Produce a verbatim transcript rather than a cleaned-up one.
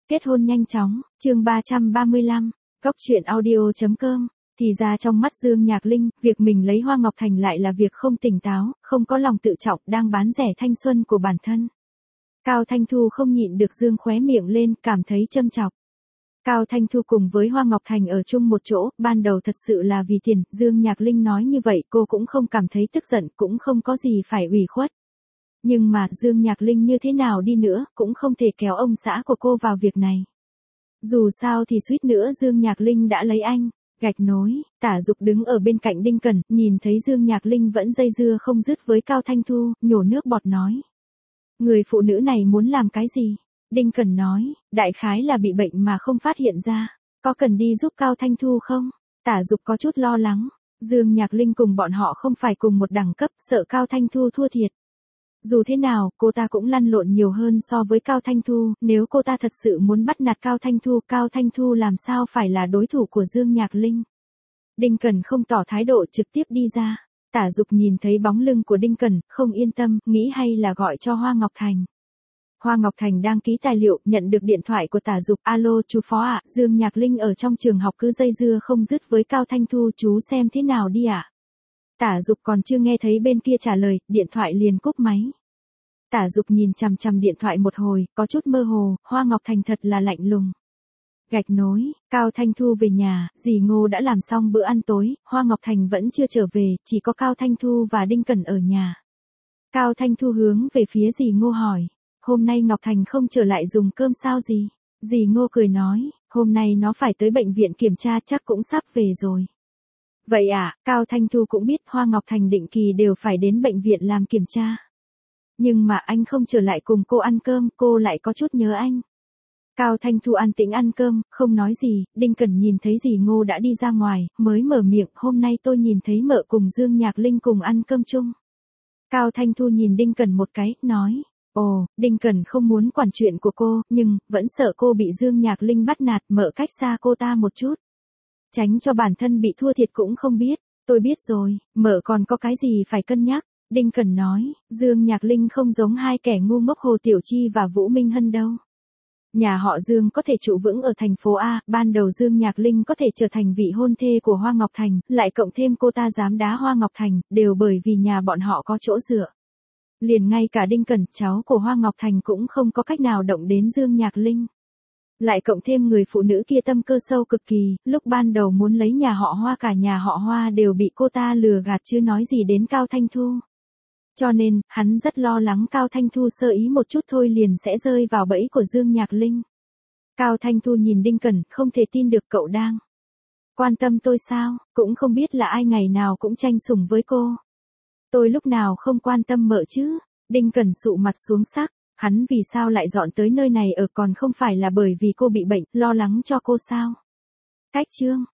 Kết hôn nhanh chóng, chương ba trăm ba mươi lăm, Cóc truyện audio chấm com. Thì ra trong mắt Dương Nhạc Linh, việc mình lấy Hoa Ngọc Thành lại là việc không tỉnh táo, không có lòng tự trọng, đang bán rẻ thanh xuân của bản thân. Cao Thanh Thu không nhịn được dương khóe miệng lên, cảm thấy châm chọc. Cao Thanh Thu cùng với Hoa Ngọc Thành ở chung một chỗ, ban đầu thật sự là vì tiền, Dương Nhạc Linh nói như vậy cô cũng không cảm thấy tức giận, cũng không có gì phải ủy khuất. Nhưng mà Dương Nhạc Linh như thế nào đi nữa, cũng không thể kéo ông xã của cô vào việc này. Dù sao thì suýt nữa Dương Nhạc Linh đã lấy anh. Gạch nối, Tả Dục đứng ở bên cạnh Đinh Cẩn, nhìn thấy Dương Nhạc Linh vẫn dây dưa không dứt với Cao Thanh Thu, nhổ nước bọt nói. Người phụ nữ này muốn làm cái gì? Đinh Cẩn nói, đại khái là bị bệnh mà không phát hiện ra. Có cần đi giúp Cao Thanh Thu không? Tả Dục có chút lo lắng. Dương Nhạc Linh cùng bọn họ không phải cùng một đẳng cấp, sợ Cao Thanh Thu thua thiệt. Dù thế nào, cô ta cũng lăn lộn nhiều hơn so với Cao Thanh Thu, nếu cô ta thật sự muốn bắt nạt Cao Thanh Thu, Cao Thanh Thu làm sao phải là đối thủ của Dương Nhạc Linh. Đinh Cẩn không tỏ thái độ, trực tiếp đi ra. Tả Dục nhìn thấy bóng lưng của Đinh Cẩn, không yên tâm, nghĩ hay là gọi cho Hoa Ngọc Thành. Hoa Ngọc Thành đang ký tài liệu, nhận được điện thoại của Tả Dục. Alo chú Phó ạ, Dương Nhạc Linh ở trong trường học cứ dây dưa không dứt với Cao Thanh Thu, chú xem thế nào đi ạ. Tả Dục còn chưa nghe thấy bên kia trả lời, điện thoại liền cúp máy. Tả Dục nhìn chằm chằm điện thoại một hồi, có chút mơ hồ, Hoa Ngọc Thành thật là lạnh lùng. Gạch nối, Cao Thanh Thu về nhà, dì Ngô đã làm xong bữa ăn tối, Hoa Ngọc Thành vẫn chưa trở về, chỉ có Cao Thanh Thu và Đinh Cẩn ở nhà. Cao Thanh Thu hướng về phía dì Ngô hỏi, hôm nay Ngọc Thành không trở lại dùng cơm sao gì? Dì Ngô cười nói, hôm nay nó phải tới bệnh viện kiểm tra, chắc cũng sắp về rồi. Vậy à, Cao Thanh Thu cũng biết Hoa Ngọc Thành định kỳ đều phải đến bệnh viện làm kiểm tra. Nhưng mà anh không trở lại cùng cô ăn cơm, cô lại có chút nhớ anh. Cao Thanh Thu an tĩnh ăn cơm, không nói gì, Đinh Cẩn nhìn thấy dì Ngô đã đi ra ngoài, mới mở miệng, hôm nay tôi nhìn thấy mợ cùng Dương Nhạc Linh cùng ăn cơm chung. Cao Thanh Thu nhìn Đinh Cẩn một cái, nói, ồ, Đinh Cẩn không muốn quản chuyện của cô, nhưng, vẫn sợ cô bị Dương Nhạc Linh bắt nạt, mợ cách xa cô ta một chút. Tránh cho bản thân bị thua thiệt cũng không biết, tôi biết rồi, mợ còn có cái gì phải cân nhắc. Đinh Cẩn nói, Dương Nhạc Linh không giống hai kẻ ngu ngốc Hồ Tiểu Chi và Vũ Minh Hân đâu. Nhà họ Dương có thể trụ vững ở thành phố A, ban đầu Dương Nhạc Linh có thể trở thành vị hôn thê của Hoa Ngọc Thành, lại cộng thêm cô ta dám đá Hoa Ngọc Thành, đều bởi vì nhà bọn họ có chỗ dựa. Liền ngay cả Đinh Cẩn, cháu của Hoa Ngọc Thành cũng không có cách nào động đến Dương Nhạc Linh. Lại cộng thêm người phụ nữ kia tâm cơ sâu cực kỳ, lúc ban đầu muốn lấy nhà họ Hoa cả nhà họ Hoa đều bị cô ta lừa gạt chứ nói gì đến Cao Thanh Thu. Cho nên, hắn rất lo lắng Cao Thanh Thu sơ ý một chút thôi liền sẽ rơi vào bẫy của Dương Nhạc Linh. Cao Thanh Thu nhìn Đinh Cẩn, không thể tin được cậu đang quan tâm tôi sao, cũng không biết là ai ngày nào cũng tranh sủng với cô. Tôi lúc nào không quan tâm mợ chứ, Đinh Cẩn sụ mặt xuống sắc, hắn vì sao lại dọn tới nơi này ở còn không phải là bởi vì cô bị bệnh, lo lắng cho cô sao. Cách chương.